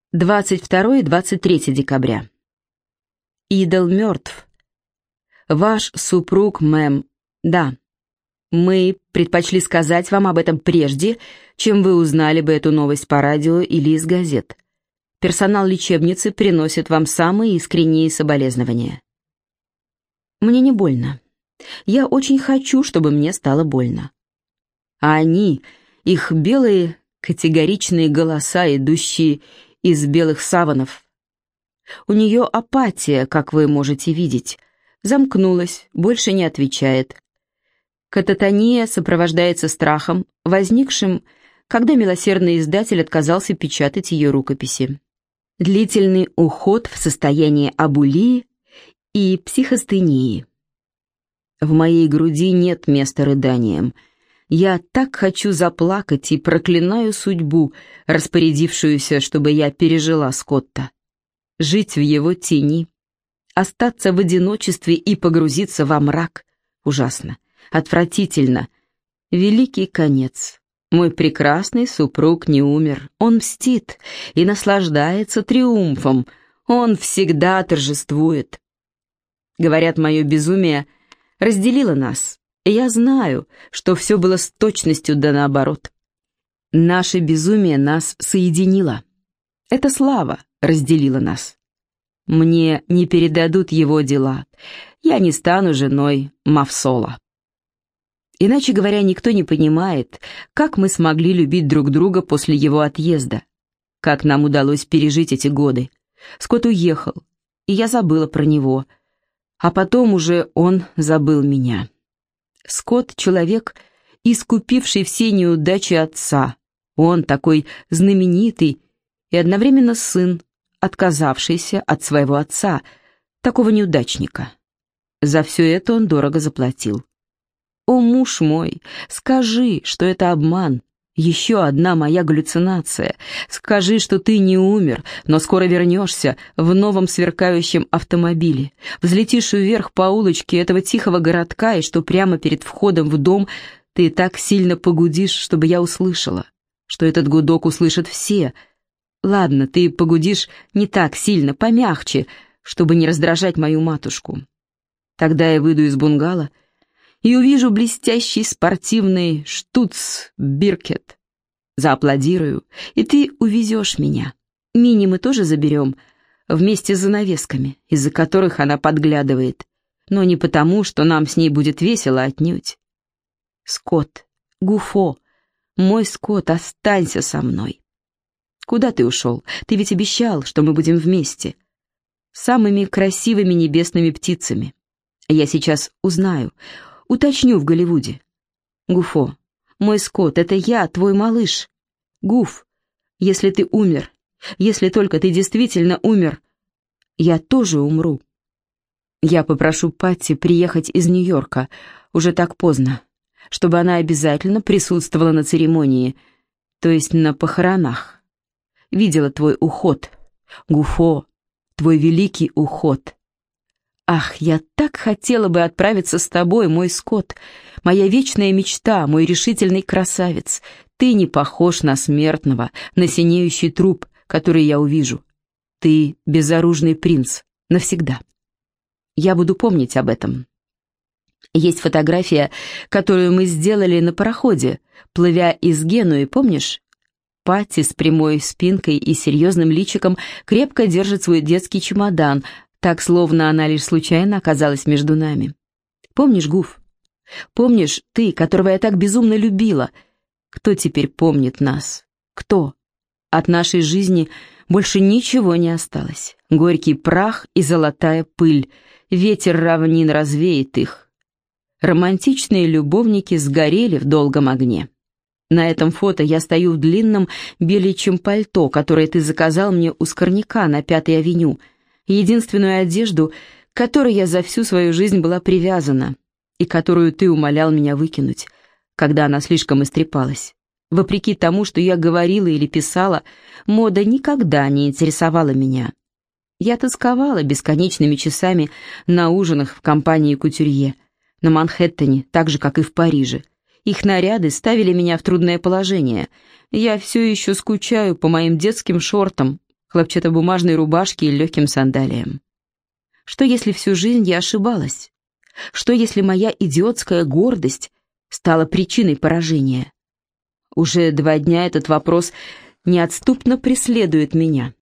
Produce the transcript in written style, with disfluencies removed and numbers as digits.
22-23 декабря. Идол мертв. Ваш супруг, мэм. Да. Мы предпочли сказать вам об этом прежде, чем вы узнали бы эту новость по радио или из газет. Персонал лечебницы приносит вам самые искренние соболезнования. Мне не больно. Я очень хочу, чтобы мне стало больно. А они, их белые категоричные голоса, идущие из белых саванов. У нее апатия, как вы можете видеть. Замкнулась, больше не отвечает. Кататония сопровождается страхом, возникшим, когда милосердный издатель отказался печатать ее рукописи. Длительный уход в состоянии абулии и психостении. В моей груди нет места рыданиям. Я так хочу заплакать и проклинаю судьбу, распорядившуюся, чтобы я пережила Скотта. Жить в его тени, остаться в одиночестве и погрузиться во мрак. Ужасно, отвратительно. Великий конец. Мой прекрасный супруг не умер. Он мстит и наслаждается триумфом. Он всегда торжествует. Говорят, мое безумие разделило нас. Я знаю, что все было с точностью да наоборот. Наше безумие нас соединило. Эта слава разделила нас. Мне не передадут его дела. Я не стану женой Мавсола. Иначе говоря, никто не понимает, как мы смогли любить друг друга после его отъезда. Как нам удалось пережить эти годы. Скотт уехал, и я забыла про него. А потом уже он забыл меня. Скотт — человек, искупивший все неудачи отца. Он такой знаменитый и одновременно сын, отказавшийся от своего отца, такого неудачника. За все это он дорого заплатил. О, муж мой, скажи, что это обман, еще одна моя галлюцинация. Скажи, что ты не умер, но скоро вернешься в новом сверкающем автомобиле. Взлетишь вверх по улочке этого тихого городка, и что прямо перед входом в дом ты так сильно погудишь, чтобы я услышала, что этот гудок услышат все. Ладно, ты погудишь не так сильно, помягче, чтобы не раздражать мою матушку. Тогда я выйду из бунгало и увижу блестящий спортивный штуцбиркет. Зааплодирую, и ты увезешь меня. Мини мы тоже заберем, вместе с занавесками, из-за которых она подглядывает, но не потому, что нам с ней будет весело отнюдь. Скотт, Гуфо, мой Скотт, останься со мной. Куда ты ушел? Ты ведь обещал, что мы будем вместе. Самыми красивыми небесными птицами. Я сейчас узнаю, уточню в Голливуде. Гуфо, мой Скотт, это я, твой малыш. Гуф, если ты умер, если только ты действительно умер, я тоже умру. Я попрошу Патти приехать из Нью-Йорка, уже так поздно, чтобы она обязательно присутствовала на церемонии, то есть на похоронах. Видела твой уход, Гуфо, твой великий уход. Ах, я так хотела бы отправиться с тобой, мой Скотт, моя вечная мечта, мой решительный красавец. Ты не похож на смертного, на синеющий труп, который я увижу. Ты безоружный принц, навсегда. Я буду помнить об этом. Есть фотография, которую мы сделали на пароходе, плывя из Генуи, помнишь? Патти с прямой спинкой и серьезным личиком крепко держит свой детский чемодан, так, словно она лишь случайно оказалась между нами. Помнишь, Гуф? Помнишь, ты, которого я так безумно любила? Кто теперь помнит нас? Кто? От нашей жизни больше ничего не осталось. Горький прах и золотая пыль. Ветер равнин развеет их. Романтичные любовники сгорели в долгом огне. На этом фото я стою в длинном беличьем пальто, которое ты заказал мне у Скорняка на 5-й авеню, единственную одежду, к которой я за всю свою жизнь была привязана и которую ты умолял меня выкинуть, когда она слишком истрепалась. Вопреки тому, что я говорила или писала, мода никогда не интересовала меня. Я тосковала бесконечными часами на ужинах в компании кутюрье, на Манхэттене, так же, как и в Париже. Их наряды ставили меня в трудное положение. Я все еще скучаю по моим детским шортам, хлопчатобумажной рубашке и легким сандалиям. Что, если всю жизнь я ошибалась? Что, если моя идиотская гордость стала причиной поражения? Уже 2 дня этот вопрос неотступно преследует меня.